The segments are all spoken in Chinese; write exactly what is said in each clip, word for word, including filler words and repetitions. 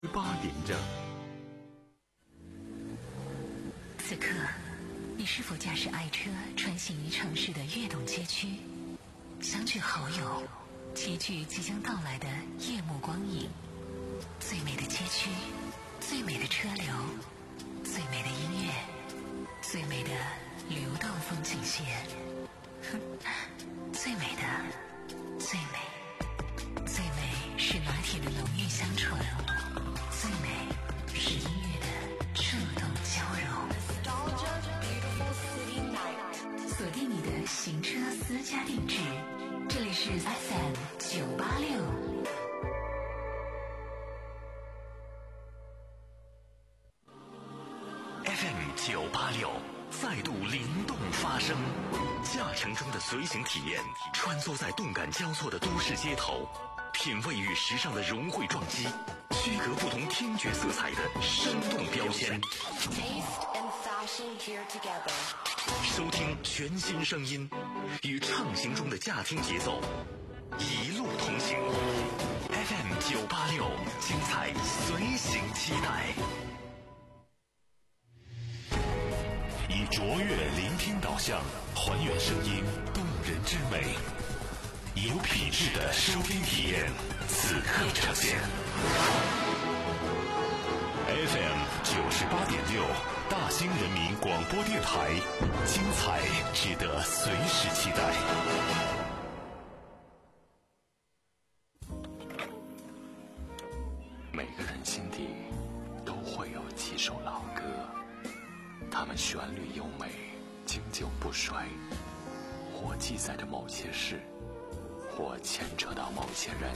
八点整。 此刻，你是否驾驶爱车穿行于城市的跃动街区，相聚好友，齐聚即将到来的夜幕光影？最美的街区，最美的车流，最美的音乐，最美的流动风景线。最美的，最美，最美是拿铁的浓郁香醇，最美是音乐的触动交融。锁定你的行车私家定制，这里是 F M 九八六。 F M 九八六再度灵动发声，驾乘中的随行体验，穿梭在动感交错的都市街头，品味与时尚的融汇撞击，区隔不同听觉色彩的生动标签。收听全新声音，与畅行中的驾听节奏，一路同行。F M 九八六，精彩随行期待。以卓越聆听导向，还原声音动人之美，有品质的收听体验，此刻呈现。F M 九十八点六，大兴人民广播电台，精彩值得随时期待。每个人心底都会有几首老歌，它们旋律优美，经久不衰，或记载着某些事，或牵扯到某些人。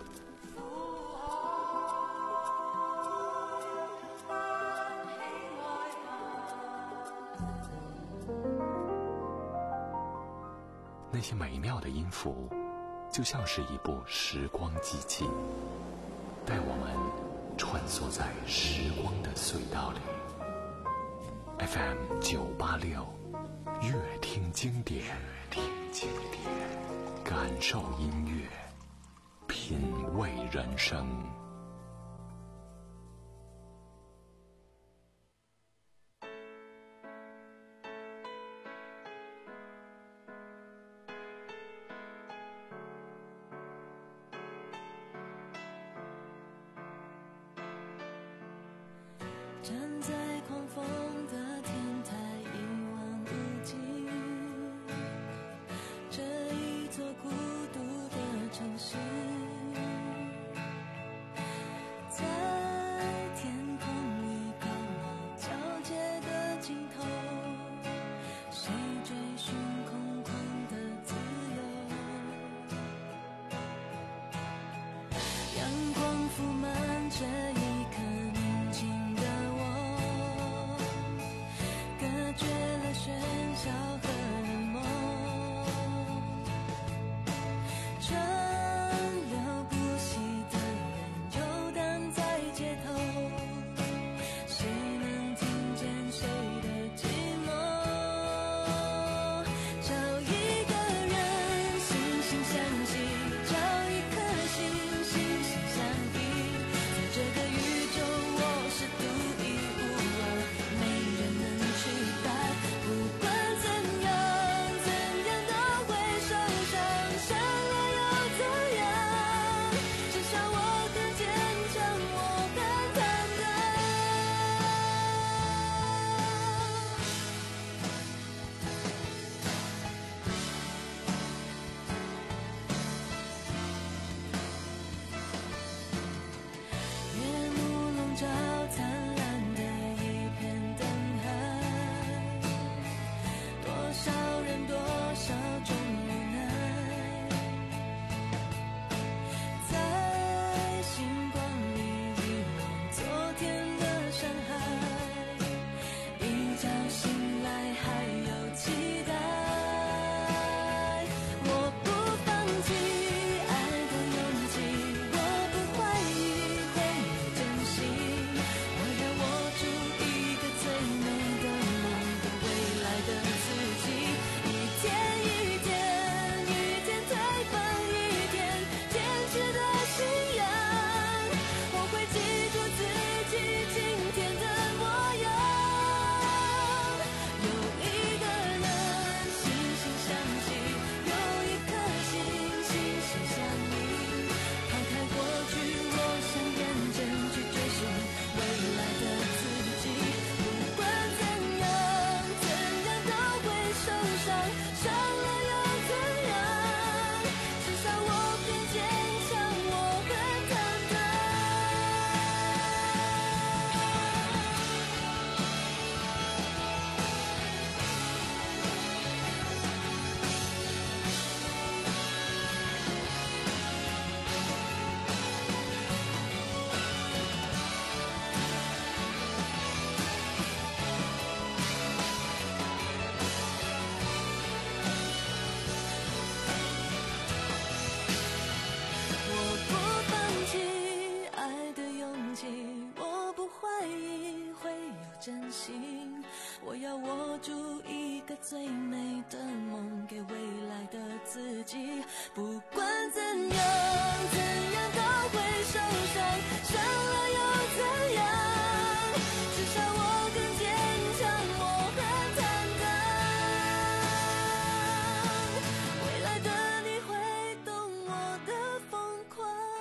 那些美妙的音符，就像是一部时光机器，带我们穿梭在时光的隧道里。F M 九八六，乐听经典，乐听经典，感受音乐，品味人生。 站在狂风的天台，一望无际，这一座孤独的城市，在天空与高楼交界的尽头，谁追寻空旷的自由？阳光铺满这一刻宁静的我， 心。我要握住一个最美的梦，给未来的自己。不管怎样怎样都会受伤，伤了又怎样，至少我更坚强，我很坦荡。未来的你会懂我的疯狂。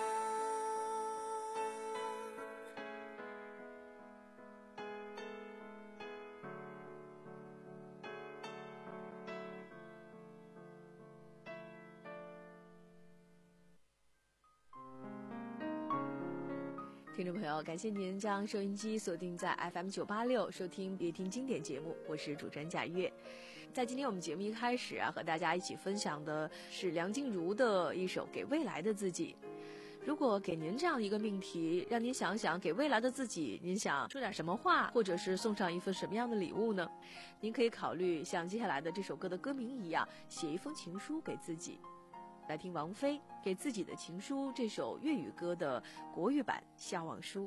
听众朋友，感谢您将收音机锁定在 F M 九八六，收听别听经典节目，我是主持人贾月。在今天我们节目一开始啊，和大家一起分享的是梁静茹的一首《给未来的自己》。如果给您这样一个命题，让您想想给未来的自己，您想说点什么话，或者是送上一份什么样的礼物呢？您可以考虑像接下来的这首歌的歌名一样，写一封情书给自己。来听王菲给自己的情书这首粤语歌的国语版《向往书》。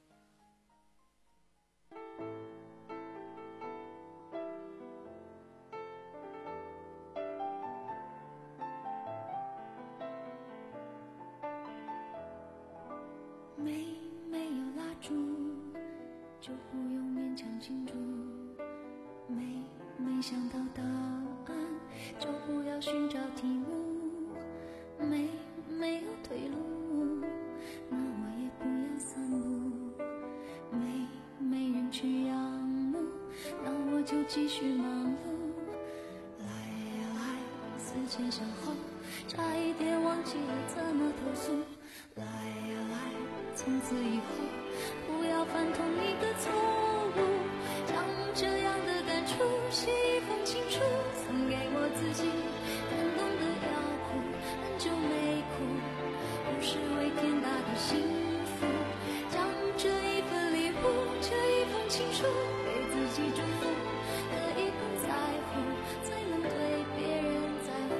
没没有蜡烛，就不用勉强庆祝。没没想到答案，就不要寻找题目。没没有退路，那我也不要散步。没没人去仰慕，那我就继续忙碌。来呀来，思前想后，差一点忘记了怎么投诉。来呀来，从此以后不要犯同一个错误。将这样的感触写一封情书，送给我自己，感动的要哭，很久没哭，不是为天大的幸福。将这一份礼物，这一封情书给自己祝福，可以不在乎，才能对别人在乎。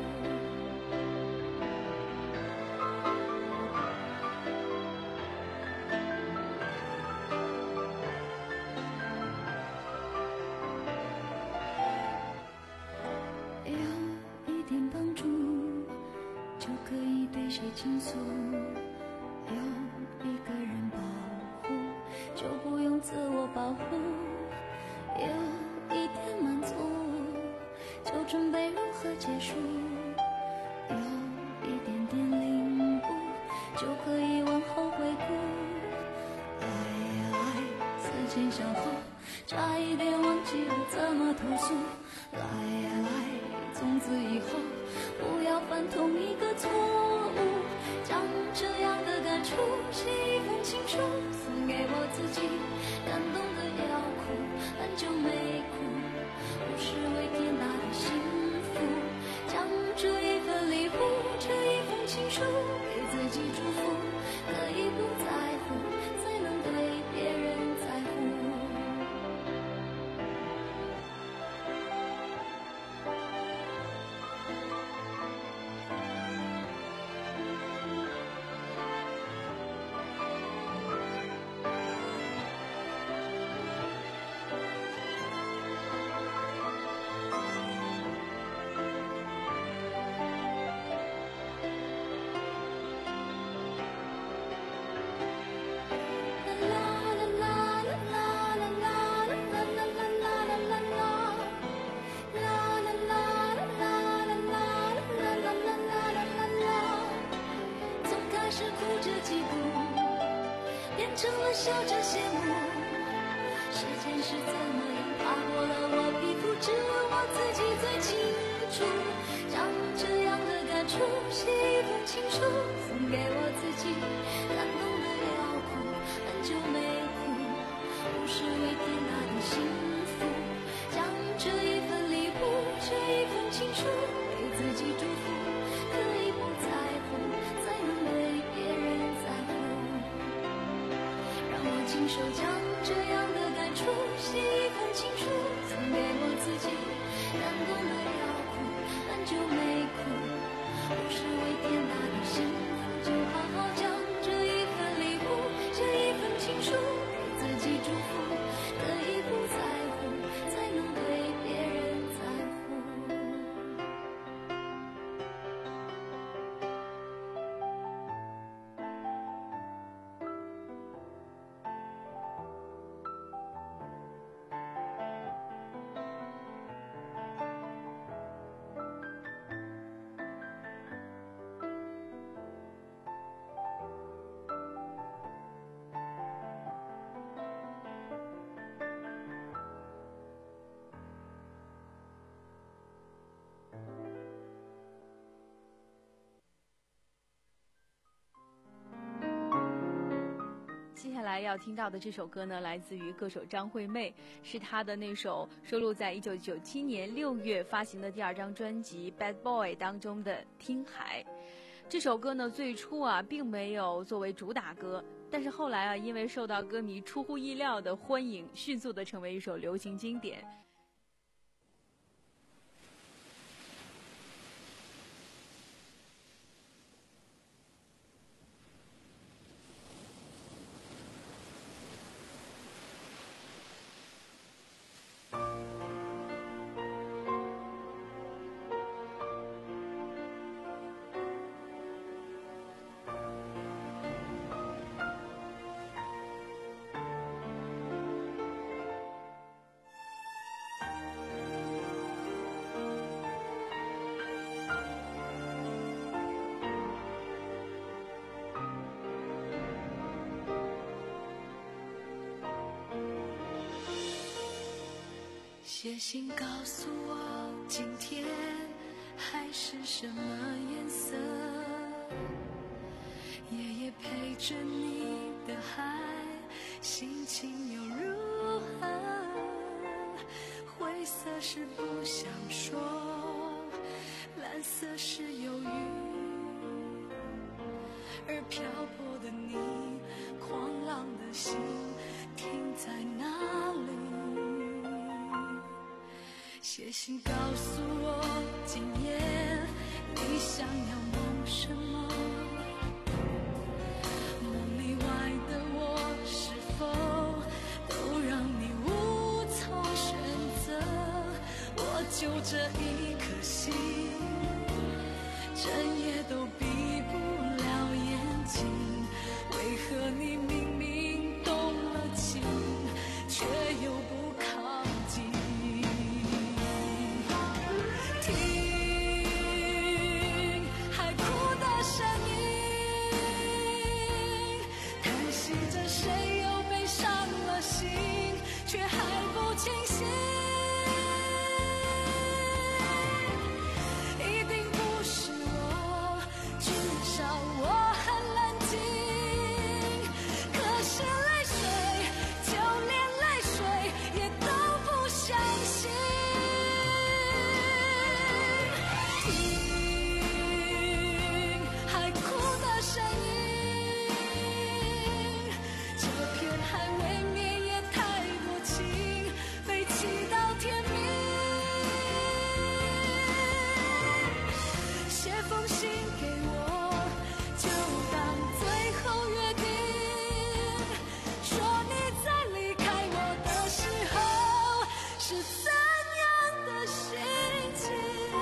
有一点帮助，就可以对谁倾诉。有一个人保护，就不用自我保护。有一点满足，就准备如何结束。有一点点领悟，就可以往后回顾。来呀来，思前想后，差一点忘记了怎么投诉。来呀来，从此以后不要犯同一个错误。将这样的感触写一封情书，送给我自己，感动的要哭，很久没哭，不是为天大的幸福。将这一份礼物，这一封情书给自己祝福，可以不在乎，才能对别人在乎。成了笑着谢幕，时间是怎么样爬过了我皮肤，只有我自己最清楚。将这样的感触写一封情书，送给我自己，感动的要哭，很久没哭，不是为天大的幸福。将这一份礼物，这一封情书给自己祝福，可以不在乎，才能对别人在乎。亲手将这样的感触写一封情书，送给我自己，感动的要哭，很久没哭，不是为天大的幸福，就好好将这一份礼物，这一份情书给自己祝福，可以不接下来要听到的这首歌呢，来自于歌手张惠妹，是她的那首收录在一九九七年六月发行的第二张专辑《Bad Boy》当中的《听海》。这首歌呢，最初啊并没有作为主打歌，但是后来啊，因为受到歌迷出乎意料的欢迎，迅速的成为一首流行经典。 写信告诉我今天海是什么颜色，夜夜陪着你的海心情又如何，灰色是不想说，蓝色是忧郁，而漂泊的你狂浪的心停在哪里？写信告诉我今夜你想要梦什么，梦里外的我是否都让你无从选择，我就这一颗心整夜都闭不了眼睛，为何你明明动了情却又不靠近？却还不清醒，一定不是我，至少我很冷静。可是泪水，就连泪水也都不相信。听海哭的声音，这片海未免祈祷天明，写封信给我，就当最后约定，说你在离开我的时候是怎样的心情。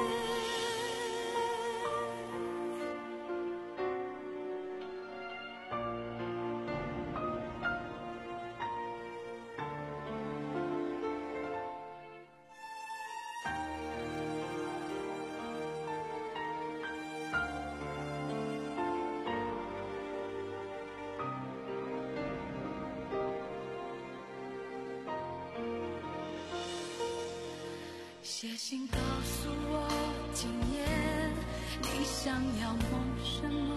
写信告诉我今夜你想要梦什么，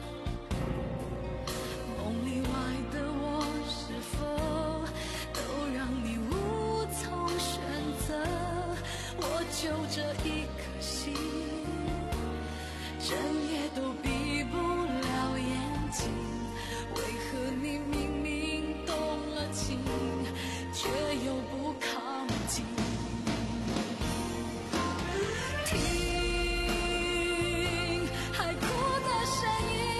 梦里外的我是否都让你无从选择，我就这一颗心整夜都闭不了眼睛，为何你明明动了情却又不靠近？听海哭的声音，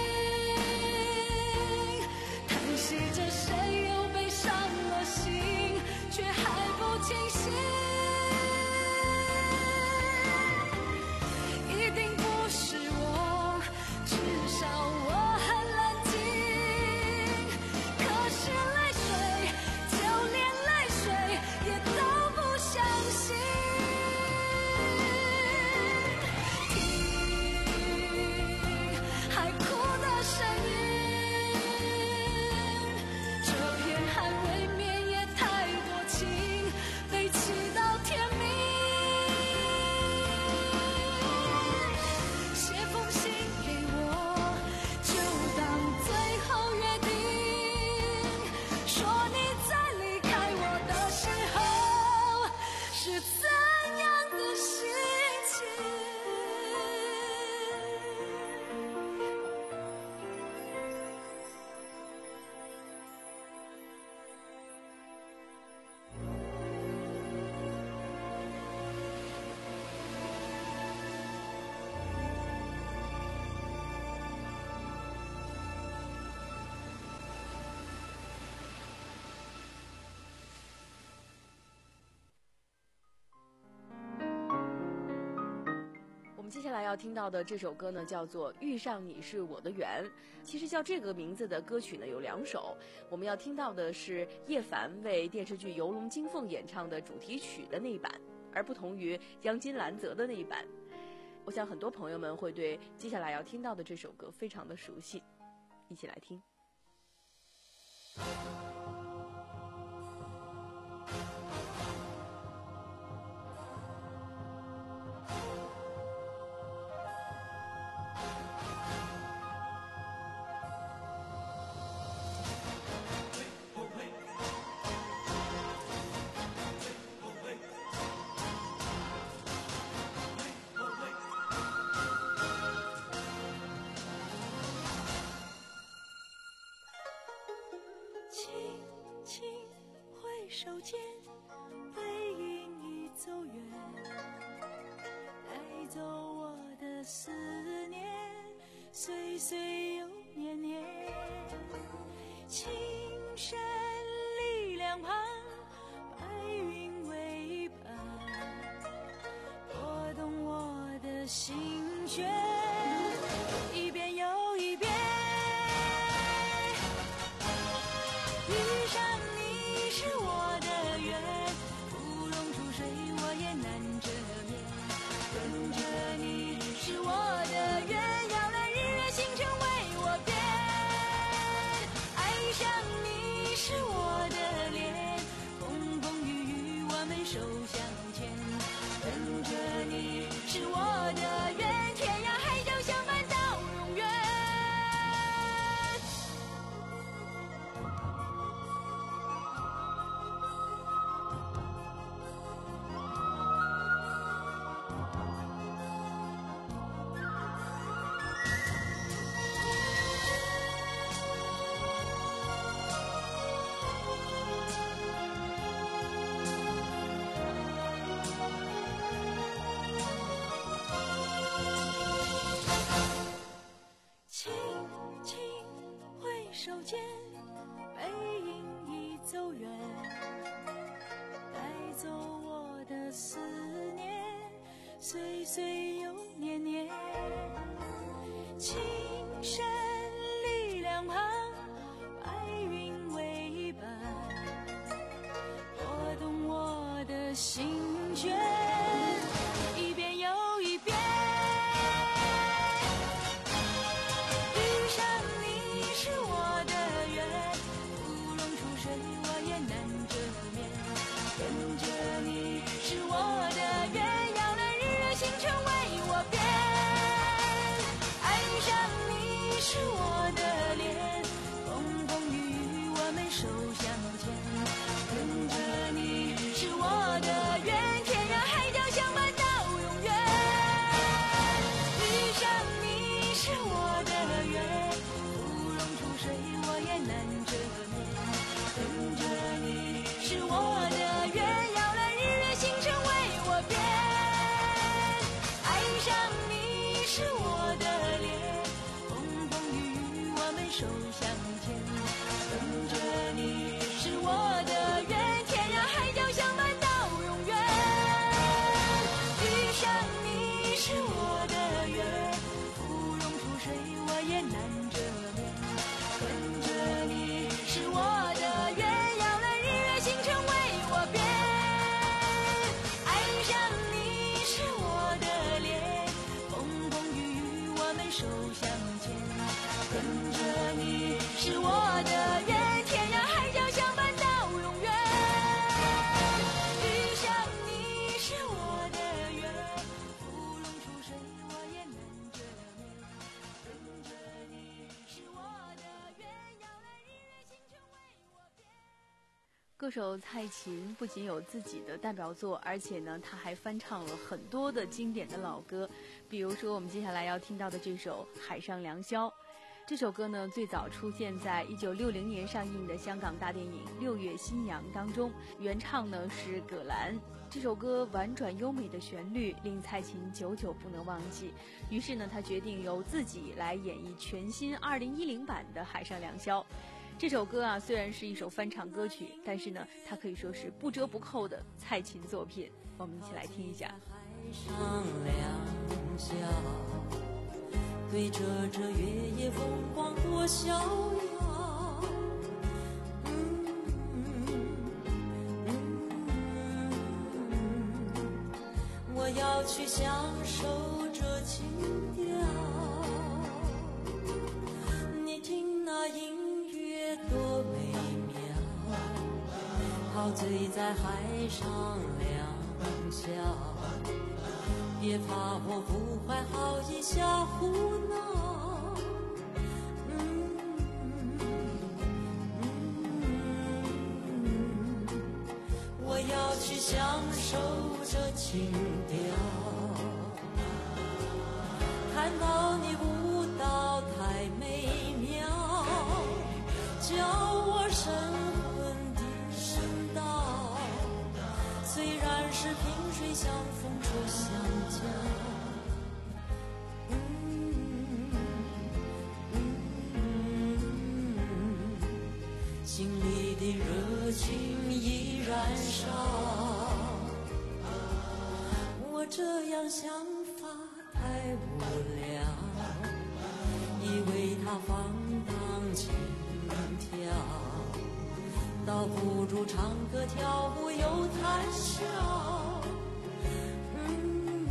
要听到的这首歌呢，叫做《遇上你是我的缘》。其实叫这个名字的歌曲呢有两首，我们要听到的是叶凡为电视剧《游龙金凤》演唱的主题曲的那一版，而不同于央金兰泽的那一版。我想很多朋友们会对接下来要听到的这首歌非常的熟悉，一起来听。 手间背影已走远，带走我的思念，岁岁又年年。青山里两旁，白云为伴，拨动我的心弦，一遍又一遍。遇上你是我的缘，乌龙出水我也难遮面，跟着你是我的缘，摇篮日月星辰为我变，爱上你是我的恋，风风雨雨我们手相牵，跟着你是我的缘，天涯海角相伴到永远。手间背影已走远，带走我的思念，岁岁又年年。青山里两旁，白云为伴，拨动我的心弦，一遍又一遍。跟着你是我的缘，摇篮日月星辰为我变，爱上你是我的恋，风风雨雨我们手相牵，跟着你是我的缘，天涯海角相伴到永远。遇上你是我的缘，乌龙出水我也难遮面，跟着你是我的缘，摇篮日月星辰为我变，爱上你是我的恋，风风雨雨我们手相牵，跟着你是我的缘，天涯海角相伴到永远。遇上你是我的缘，芙蓉出水我也难遮面，跟着你是我的缘，摇篮日月星辰为我变，爱上你是我的恋，风风雨雨我们手相牵，跟着你是我的缘，天涯海角相伴到永远。遇上你是我的缘，芙蓉出水我也难遮面，跟着你是我的缘，摇篮日月星辰为我变。 歌手蔡琴不仅有自己的代表作，而且呢，她还翻唱了很多的经典的老歌，比如说我们接下来要听到的这首《海上良宵》。这首歌呢，最早出现在一九六零年上映的香港大电影《六月新娘》当中，原唱呢是葛兰。这首歌婉转优美的旋律令蔡琴久久不能忘记，于是呢，她决定由自己来演绎全新二零一零版的《海上良宵》。这首歌啊，虽然是一首翻唱歌曲，但是呢，它可以说是不折不扣的蔡琴作品。我们一起来听一下。 上两小，对着这月夜风光多逍遥。嗯嗯嗯，我要去享受这情调。你听那音乐多美妙，陶醉在海上两小。别怕我不怀好意瞎胡闹，嗯嗯，我要去享受这情调。看到你舞蹈太美妙，叫我神魂的神道。虽然是萍水相逢初相交，嗯嗯，心里的热情已燃烧。我这样想法太无聊，以为它放荡轻佻，倒不如唱歌跳舞又谈笑。嗯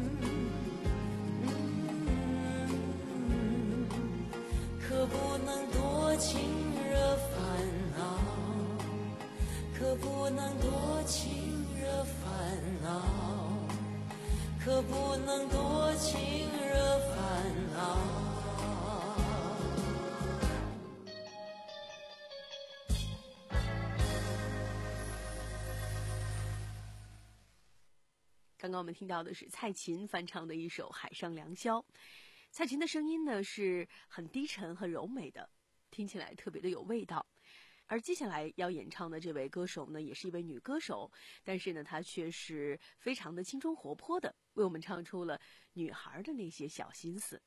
嗯，可不能多情惹烦恼，可不能多情惹烦恼，可不能多情惹烦恼。 刚刚我们听到的是蔡琴翻唱的一首《海上良宵》。蔡琴的声音呢是很低沉、很柔美的，听起来特别的有味道。而接下来要演唱的这位歌手呢，也是一位女歌手，但是呢，她却是非常的青春活泼的，为我们唱出了女孩的那些小心思。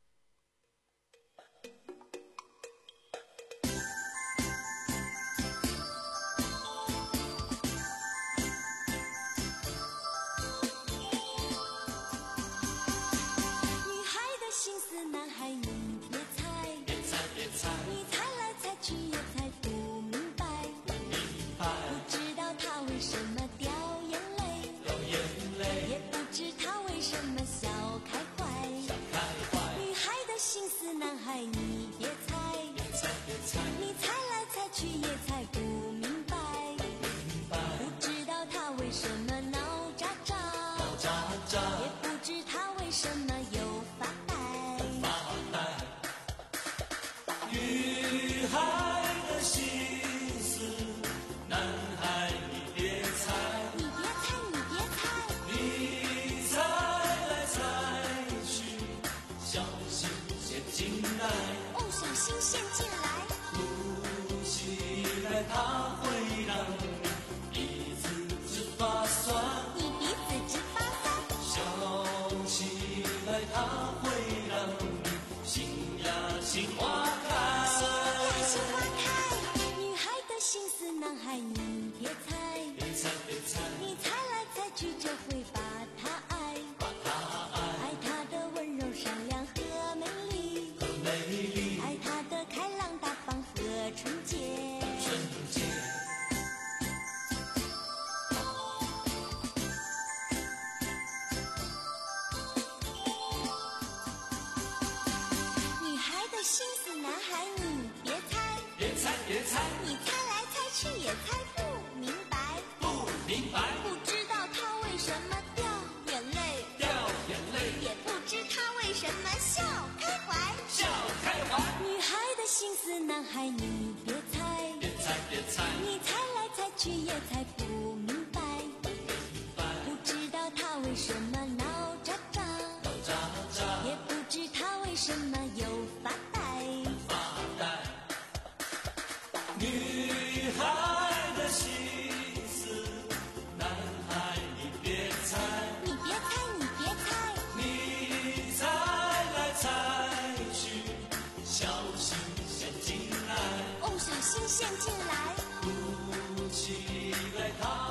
男孩你别猜，别猜别猜，你猜来猜去也猜不明白，不明白，不知道他为什么掉眼泪，掉眼泪，也不知他为什么笑开怀，笑开怀，女孩的心思男孩你别猜，别猜别猜，你猜来猜去也猜不明白，不明白，不知道他为什么闹喳喳，闹喳喳，也不知他为什么又发呆。 女孩的心思，男孩你别猜， 你别猜，你别猜， 你猜来猜去，小心陷进来， 哦，小心陷进来， 哭起来它会让你鼻子直发酸， 你鼻子直发酸， 笑起来它会让你心呀心花开。 心花开，女孩的心思男孩你别猜， 别猜别猜， 你猜来猜去就会把他爱， 把他爱， 爱他的温柔善良和美丽， 和美丽， 爱他的开朗大方和纯洁， 纯洁。 女孩的心思男孩你别猜， 别猜别猜， 你猜来猜去也猜不明白， 不明白， 不知道他为什么掉眼泪， 掉眼泪， 也不知他为什么笑开怀， 笑开怀。 女孩的心思男孩你别猜， 别猜别猜， 你猜来猜去也猜不明白，不知道他为什么闹喳喳， 闹喳喳， 也不知他为什么又发呆， 发呆。女孩的心思，男孩你别猜， 你别猜，你别猜， 你猜来猜去，小心陷进来， 哦，小心陷进来， 哭起来它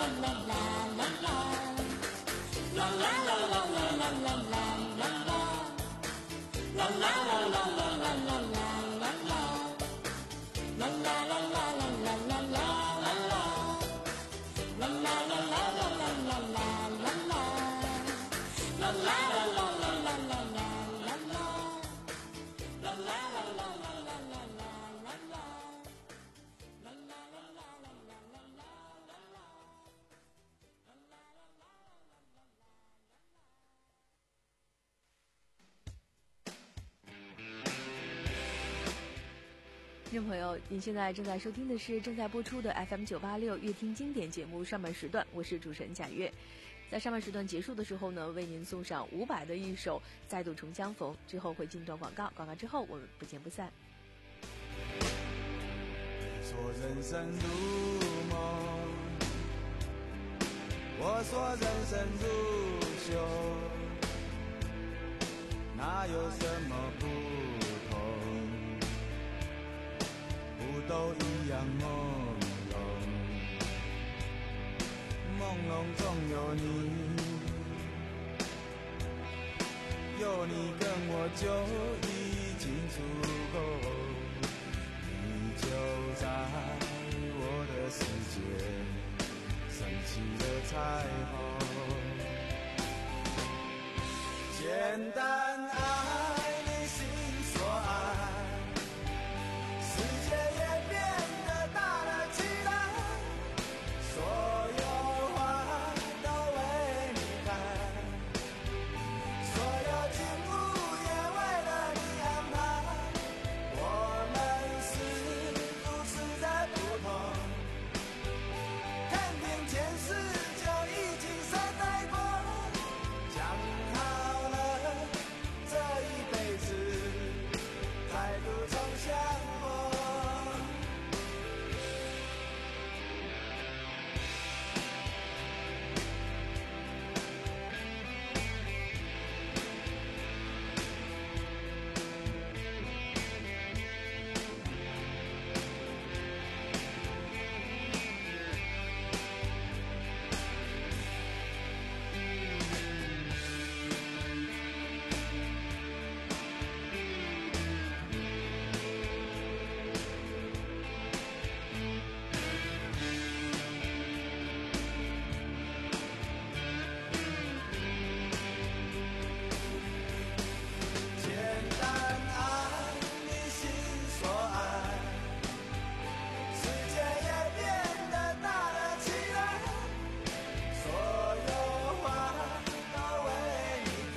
听众朋友，您现在正在收听的是正在播出的 F M 九八六乐听经典节目上半时段，我是主持人贾月。在上半时段结束的时候呢，为您送上伍佰的一首《再度重相逢》，之后会进段广告，广告之后我们不见不散。 说人生如梦，我说人生如秀，哪有什么不同？不都一样朦胧，朦胧中有你，有你跟我就已经足够，你就在我的世界升起了彩虹，简单爱你心所爱，世界也变得大了起来，所有花都为你开，所有景物也为了你安排，我们是如此的不同，看遍前世就已经善待过，讲好了这一辈子再度重相逢。简单爱你心所爱，世界也变得大了起来，所有花都为你开，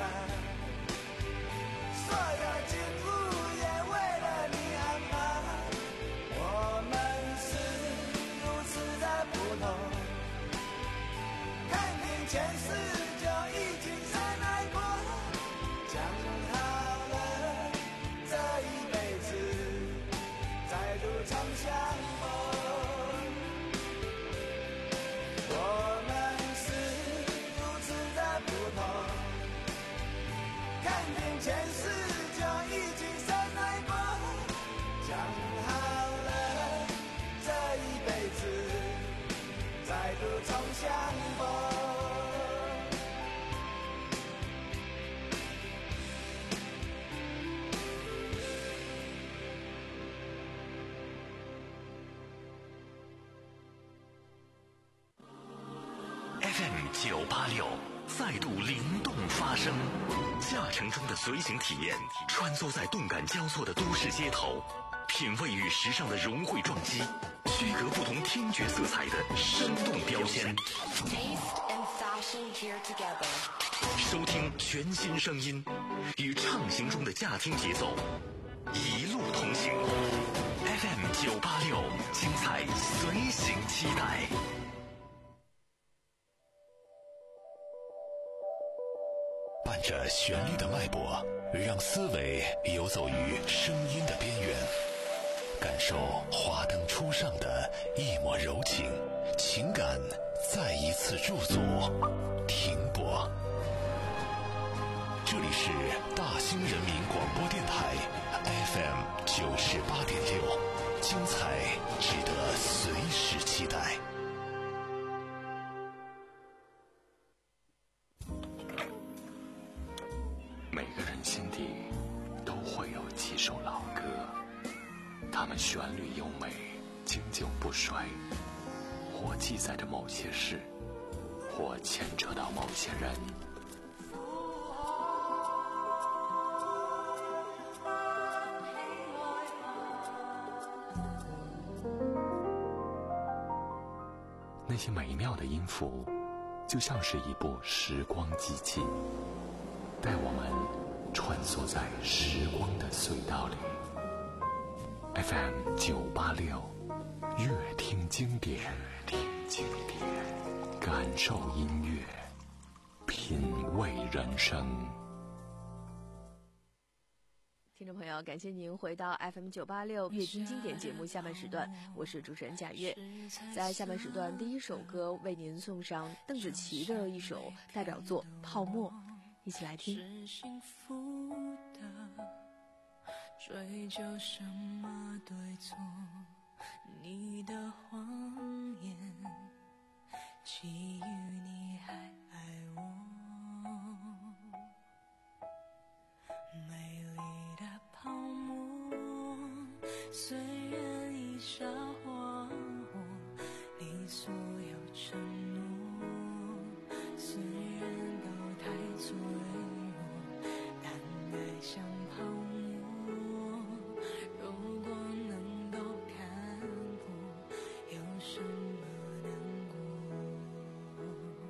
所有景物也为了你安排，我们是如此的不同，看尽前世就已经善爱过，讲好了这一辈子再度重相逢，我们是如此的不同，看尽前世就已经善爱过，讲好了这一辈子再度重相逢。 F M 九八六再度灵动发声，驾乘中的随行体验，穿梭在动感交错的都市街头，品味与时尚的融汇撞击，区隔不同听觉色彩的生动标签。收听全新声音，与畅行中的驾听节奏，一路同行。F M 九八六，精彩随行期待。伴着旋律的脉搏，让思维游走于声音的边缘，感受华灯初上的一抹柔情，情感再一次驻足停泊。这里是大兴人民广播电台 F M 九十八点六，精彩值得随时期待。 每个人心底都会有几首老歌，它们旋律优美，经久不衰，或记载着某些事，或牵扯到某些人。那些美妙的音符，就像是一部时光机器，带我们穿梭在时光的隧道里。F M 九八六，乐听经典，听经典，感受音乐，品味人生。 听众朋友，感谢您回到 F M 九八六乐听经典节目下半时段，我是主持人贾月。在下半时段，第一首歌为您送上邓紫棋的一首代表作《泡沫》，一起来听。 是幸福的，追究什么对错？你的谎言，基于你还爱我。美丽的泡沫，虽然已烧荒火，你所有承诺，虽然都太脆弱，但爱像泡沫，如果能够看破，有什么难过？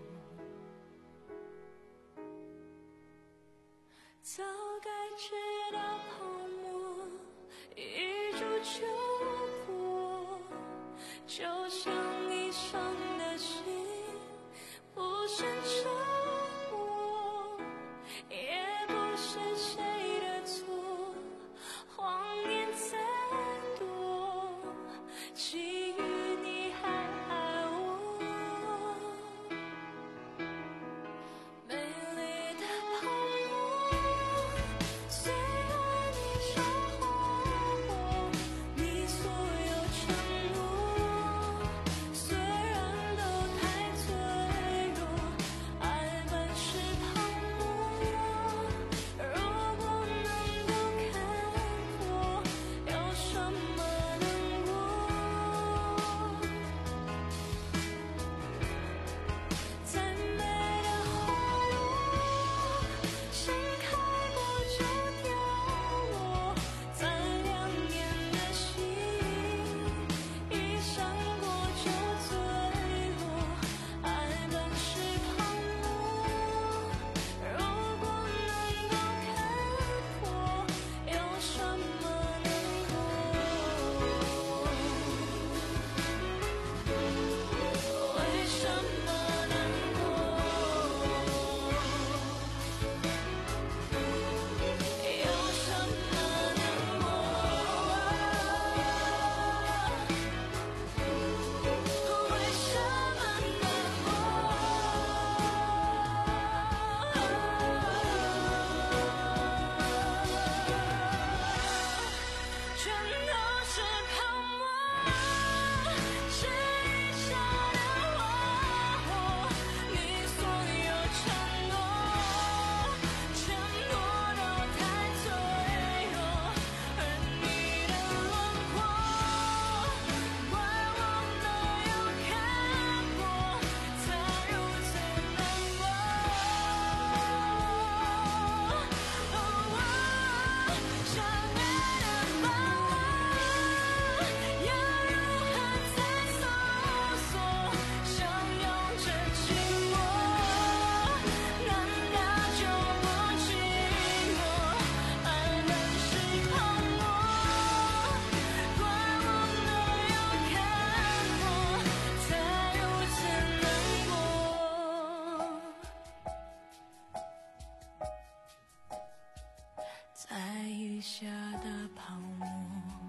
早该知道泡沫一触就破，就像一伤的心不是折磨，也不是谁的错，谎言再多，基于你还爱我。美丽的泡沫，虽然你烧荒我，你所有承诺，虽然都太脆弱，爱本是泡沫，如果能够看破，有什么难过？再美的花朵，盛开过就凋落，再亮眼的星，一闪过就坠落。爱本是泡沫，如果能够看破，有什么难过？为什么难过？有什么难过？为什么难过？全都是泡沫，是一刹的花火，你所有承诺，承诺都太脆弱，而你的轮廓，怪我没有看破，才如此难过。相爱的把握，要如何再搜索？相拥着寂寞，难道就不寂寞？爱本是泡沫，怪我没有看破，才如此难过。在雨下的泡沫，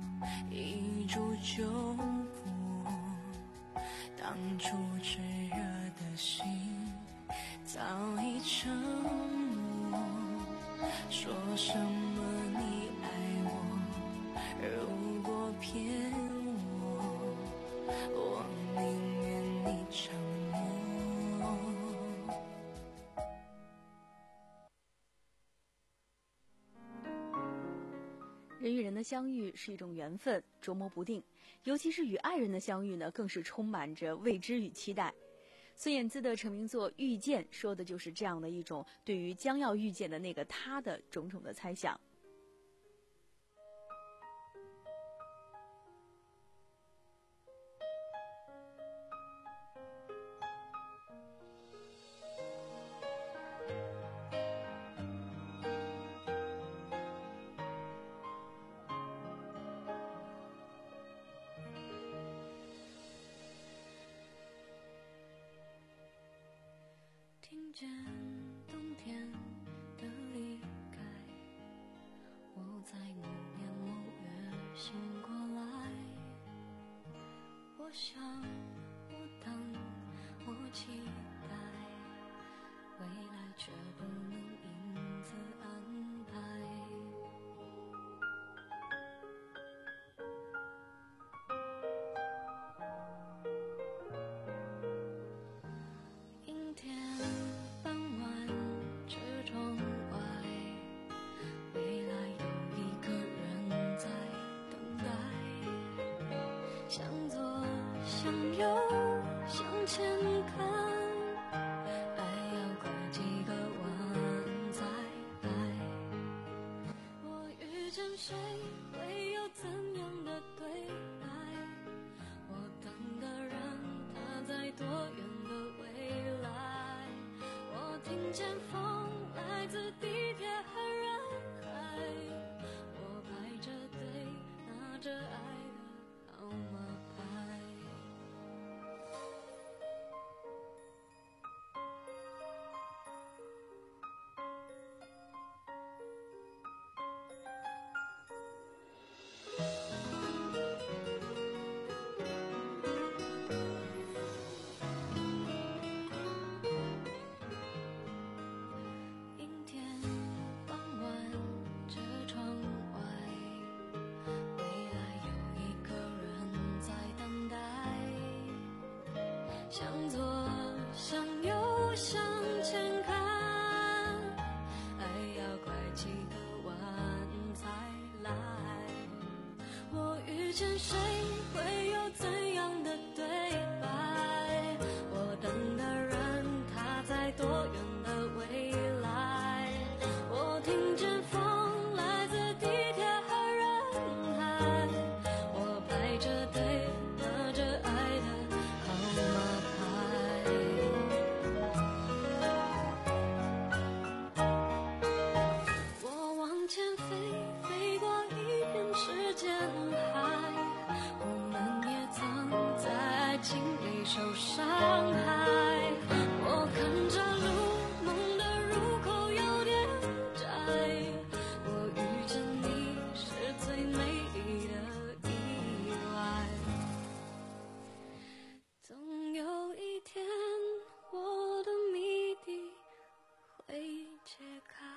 一触就破，当初炽热说什么你爱我，如果骗我，我宁愿你沉默。 人与人的相遇是一种缘分，捉摸不定，尤其是与爱人的相遇呢，更是充满着未知与期待。孙燕姿的成名作《遇见》说的就是这样的一种对于将要遇见的那个他的种种的猜想。 听见冬天的离开，我在某年某月醒过来。我想，我等，我期待，未来却不能因此安排。阴天傍晚，车窗外，未来有一个人在等待。向左，向右，向前看，爱要拐几个弯才来。我遇见谁，会有怎样的对白？我等的人，他在多远的未来？我听见风来自地铁和人海，我排着队拿着爱的号码牌。阴天傍晚，车窗外，未来有一个人在等待。向左，向右，向前看，爱要拐几个弯才来。我遇见谁，会有怎样的对白？我等的人，他在多远的未来？我听见风来自地铁和人海，我排着队拿着爱的号码牌。我往前飞，飞过一片时间海，我们也曾在爱情里受伤害。我看着路，梦的入口有点窄，我遇见你是最美丽的意外。总有一天，我的谜底会解开。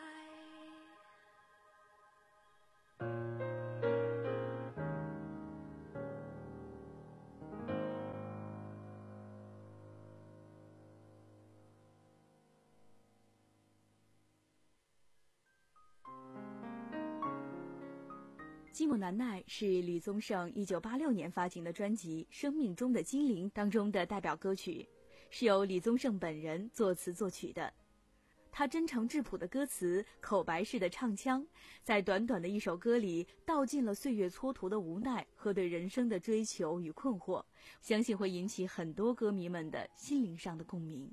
寂寞难耐是李宗盛一九八六年发行的专辑《生命中的精灵》当中的代表歌曲，是由李宗盛本人作词作曲的。他真诚质朴的歌词，口白式的唱腔，在短短的一首歌里道尽了岁月蹉跎的无奈和对人生的追求与困惑，相信会引起很多歌迷们的心灵上的共鸣。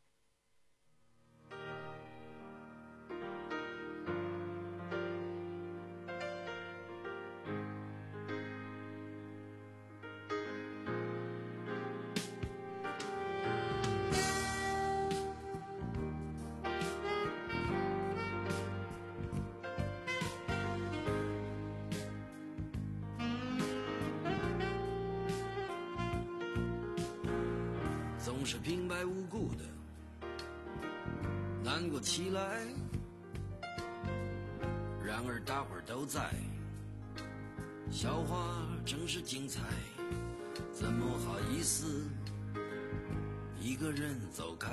总是平白无故的难过起来， 然而大伙儿都在，笑话正是精彩，怎么好意思一个人走开？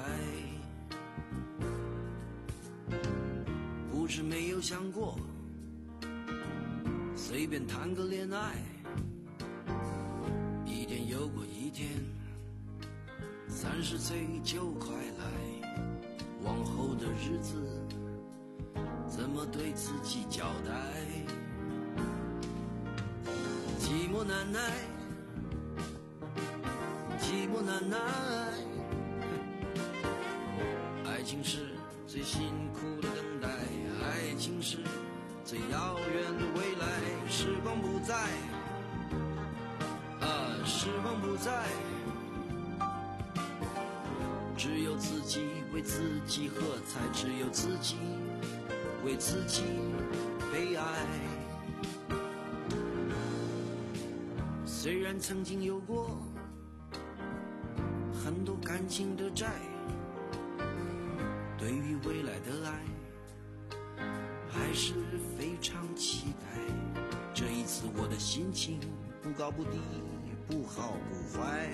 不是没有想过随便谈个恋爱，一天又过一天，三十岁就快来，往后的日子怎么对自己交代？寂寞难耐，寂寞难耐，爱情是最辛苦的等待，爱情是最遥远的未来。时光不再，啊，时光不再，只有自己为自己喝彩，只有自己为自己悲哀。虽然曾经有过很多感情的债，对于未来的爱还是非常期待。这一次我的心情不高不低，不好不坏。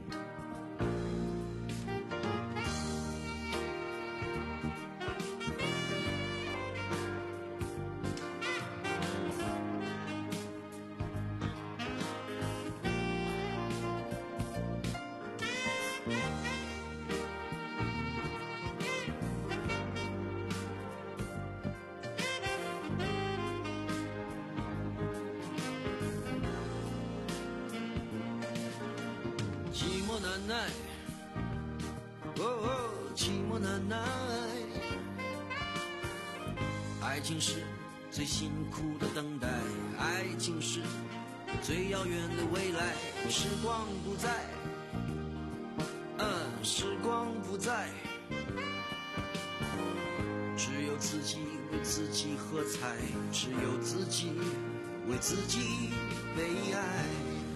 寂寞难耐，哦哦，寂寞难耐。爱情是最辛苦的等待，爱情是最遥远的未来。时光不再，嗯，时光不再，只有自己为自己喝彩，只有自己为自己悲哀。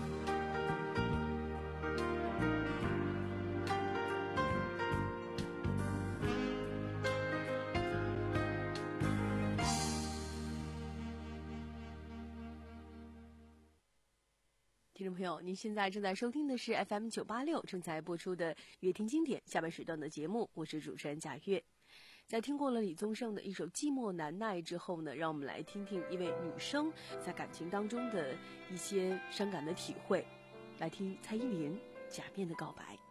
听众朋友，您现在正在收听的是 F M 九八六正在播出的《乐听经典》下半时段的节目，我是主持人贾月。在听过了李宗盛的一首《寂寞难耐》之后呢，让我们来听听一位女生在感情当中的一些伤感的体会。来听蔡依林《假面的告白》。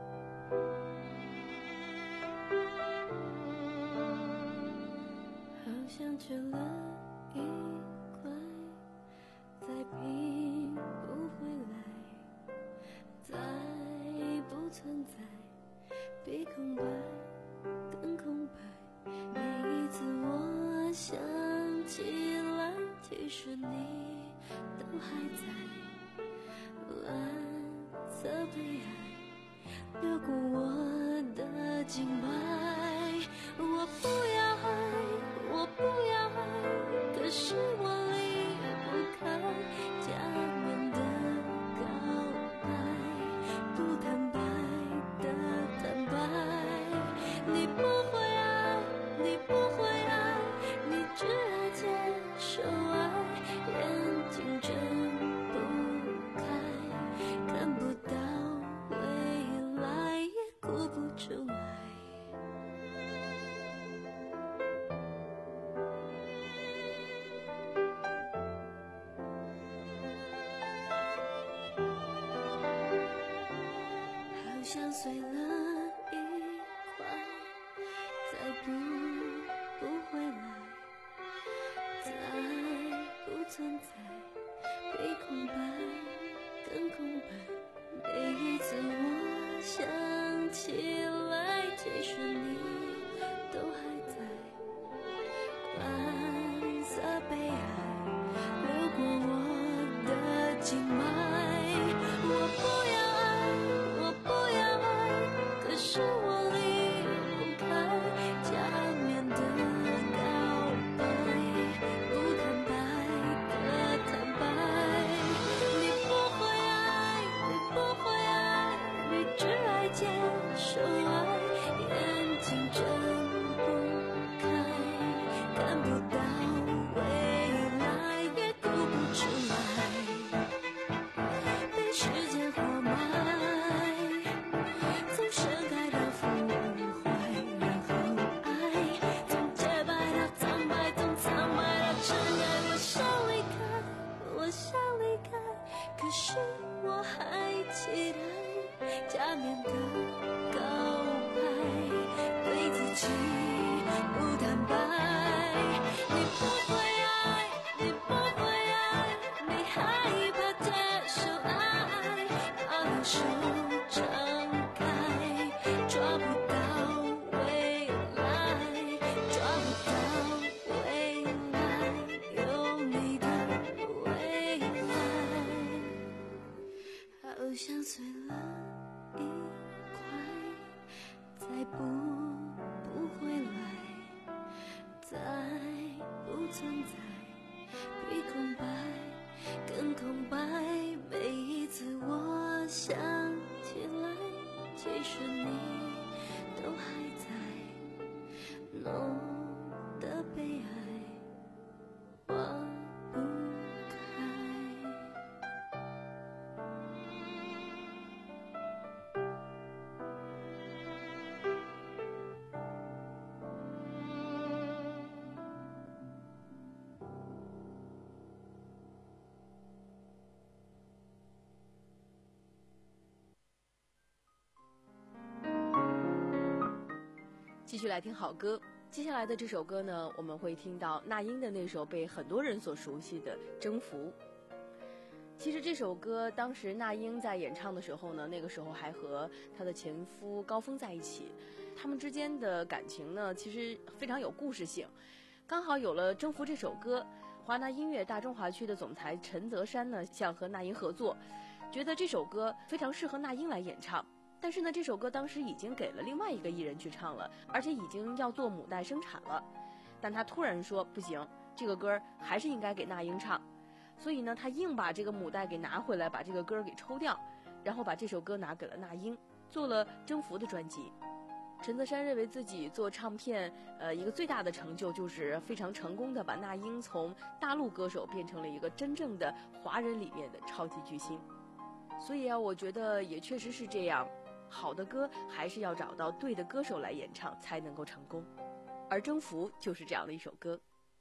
好像吃了一块，再拼不回来，再不存在，比空白更空白。每一次我想起来，其实你都还在。蓝色悲哀掠过我的静脉，我不要爱，我不要爱，可是我离不开假面的告白，不坦白的坦白。你不会爱，你不会爱，你只爱接受爱，眼睛睁不开，看不到未来，也哭不出来。好像碎了一块，再补不回来，再不存在，比空白更空白。每一次我想起来，其实你都还在。蓝色悲哀流过我的静脉，我不要爱，我不要爱， 继续来听好歌。接下来的这首歌呢，我们会听到那英的那首被很多人所熟悉的《征服》。其实这首歌当时那英在演唱的时候呢，那个时候还和她的前夫高峰在一起，他们之间的感情呢，其实非常有故事性。刚好有了《征服》这首歌，华纳音乐大中华区的总裁陈泽山呢，想和那英合作，觉得这首歌非常适合那英来演唱。但是呢，这首歌当时已经给了另外一个艺人去唱了，而且已经要做母带生产了。但他突然说不行，这个歌还是应该给那英唱。所以呢，他硬把这个母带给拿回来，把这个歌给抽掉，然后把这首歌拿给了那英，做了《征服》的专辑。陈泽山认为自己做唱片，呃，一个最大的成就就是非常成功的把那英从大陆歌手变成了一个真正的华人里面的超级巨星。所以啊，我觉得也确实是这样。好的歌还是要找到对的歌手来演唱才能够成功，而《征服》就是这样的一首歌。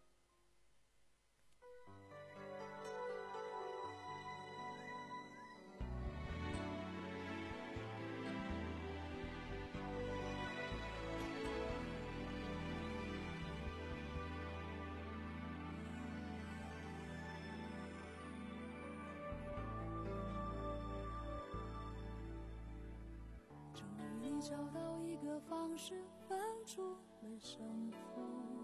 找到一个方式分出了胜负，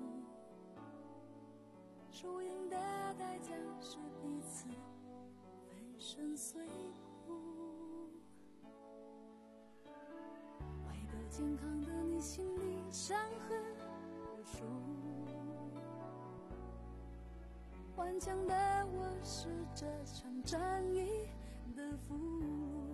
输赢的代价是彼此粉身碎骨，为个健康的你心里伤痕无数，顽强的我是这场战役的俘虏，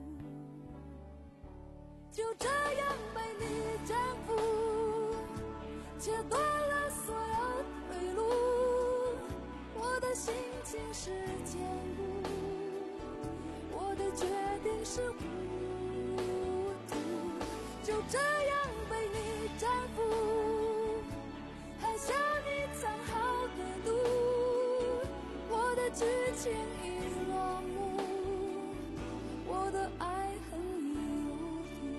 就这样被你征服，切断了所有退路，我的心情是坚固，我的决定是糊涂，就这样被你征服，还向你藏好的毒，我的剧情已落幕，我的爱恨已有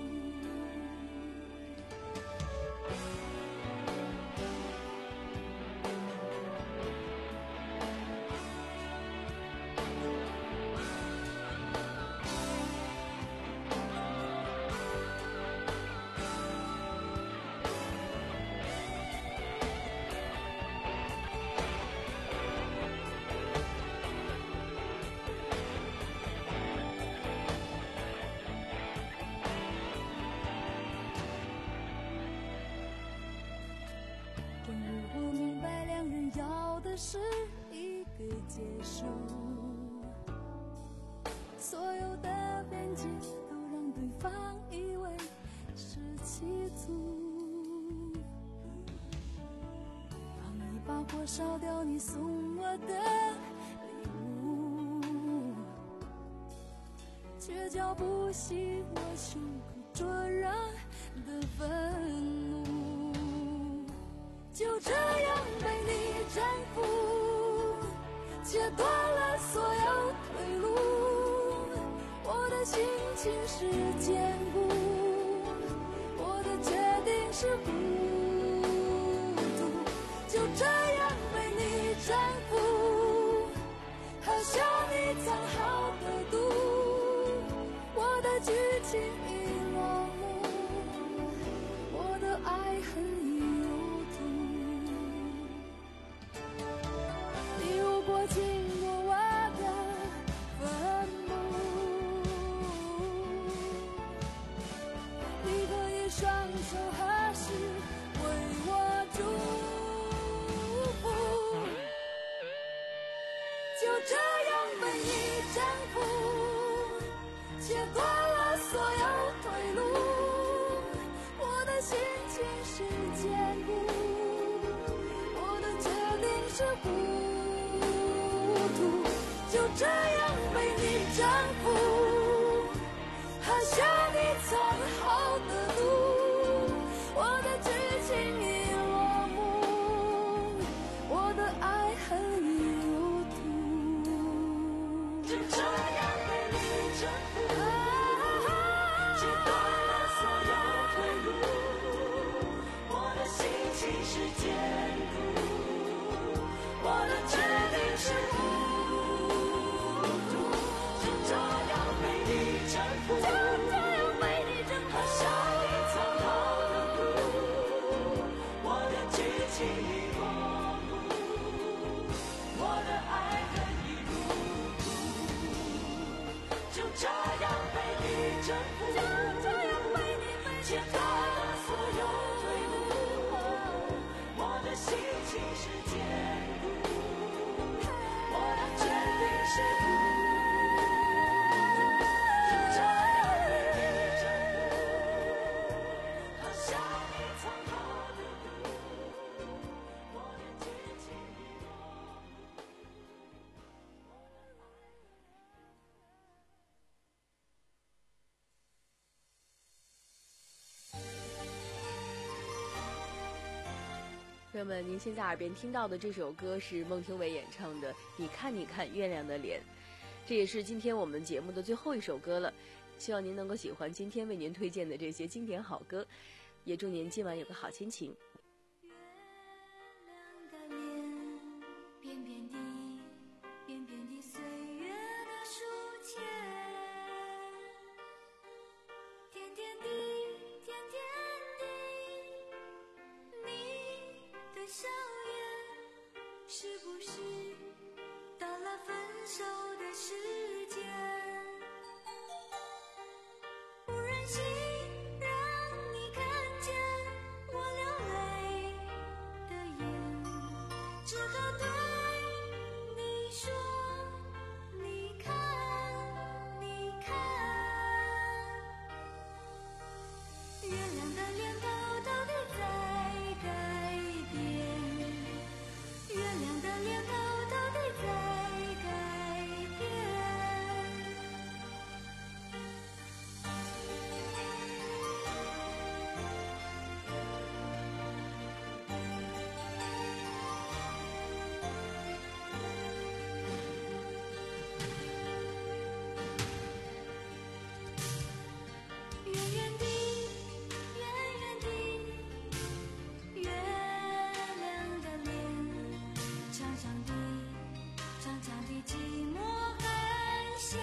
是一个结束，所有的边界都让对方以为是欺阻，放一把火烧掉你送我的礼物，却浇不熄我胸口灼热的愤怒，就这样被你征服，切断了所有退路，我的心情是坚固，我的决定是糊涂，就这样被你征服，好像你藏好的毒，我的剧情已落幕，我的爱恨已有你如果经过我的坟墓，你可以双手合十为我祝福，就这样被你征服，切断了所有退路，我的心情是坚固，我的决定是糊涂，就这样被你征服，好像你藏好的毒，我的剧情已落幕，我的爱恨已有途，就这样被你征服，切断了所有退路，我朋友们，您现在耳边听到的这首歌是孟庭苇演唱的《你看你看月亮的脸》，这也是今天我们节目的最后一首歌了。希望您能够喜欢今天为您推荐的这些经典好歌，也祝您今晚有个好心情。 月亮的脸，扁扁的，扁扁的岁月的书签，甜甜的，甜甜的，你的笑颜，是不是到了分手的时间？不忍心让你看见我流泪的眼，只好对你说，你看，你看，月亮的脸头到底在改变，月亮的脸头到底在改变。远远的，远远的，月亮的脸，长长的，长长的寂寞寒线，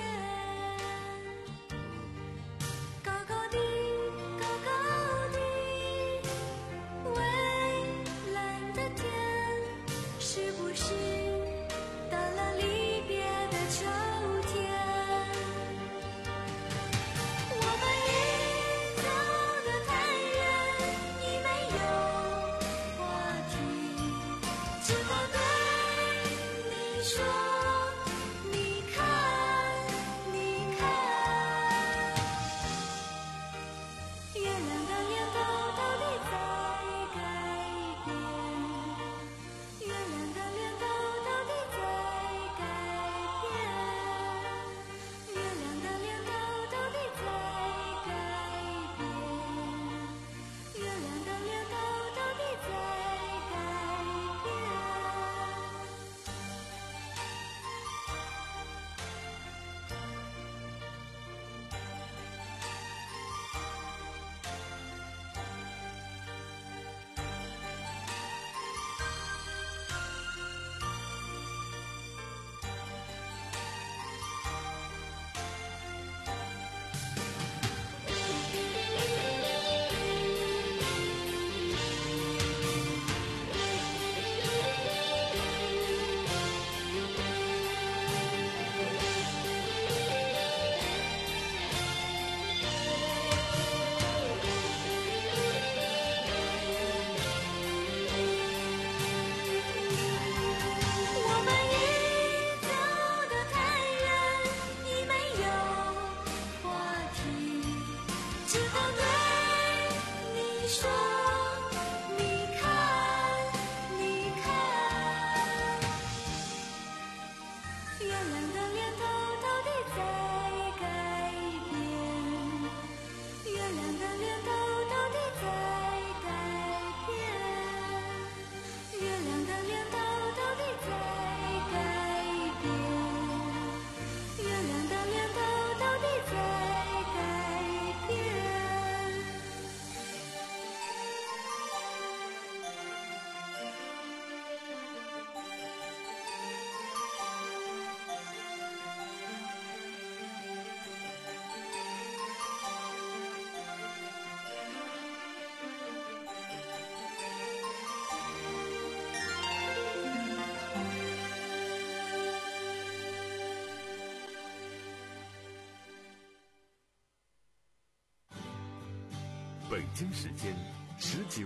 高高的，高高的，蔚蓝的天，是不是到了离别的秋天？我们已走得太远，已没有话题，只好对你说，你看，你看，月亮的脸头到底在改变，月亮的脸头到底在改变，月亮的脸头到底在改变，月亮的脸头到底在改变。我们已走得太远，已没有话题，只好对你说，你看，你看，月亮的脸头到底在改变，月亮的脸头到底在改变，月亮的脸头到底在改变，月亮的脸头到底在改变。 北京时间十九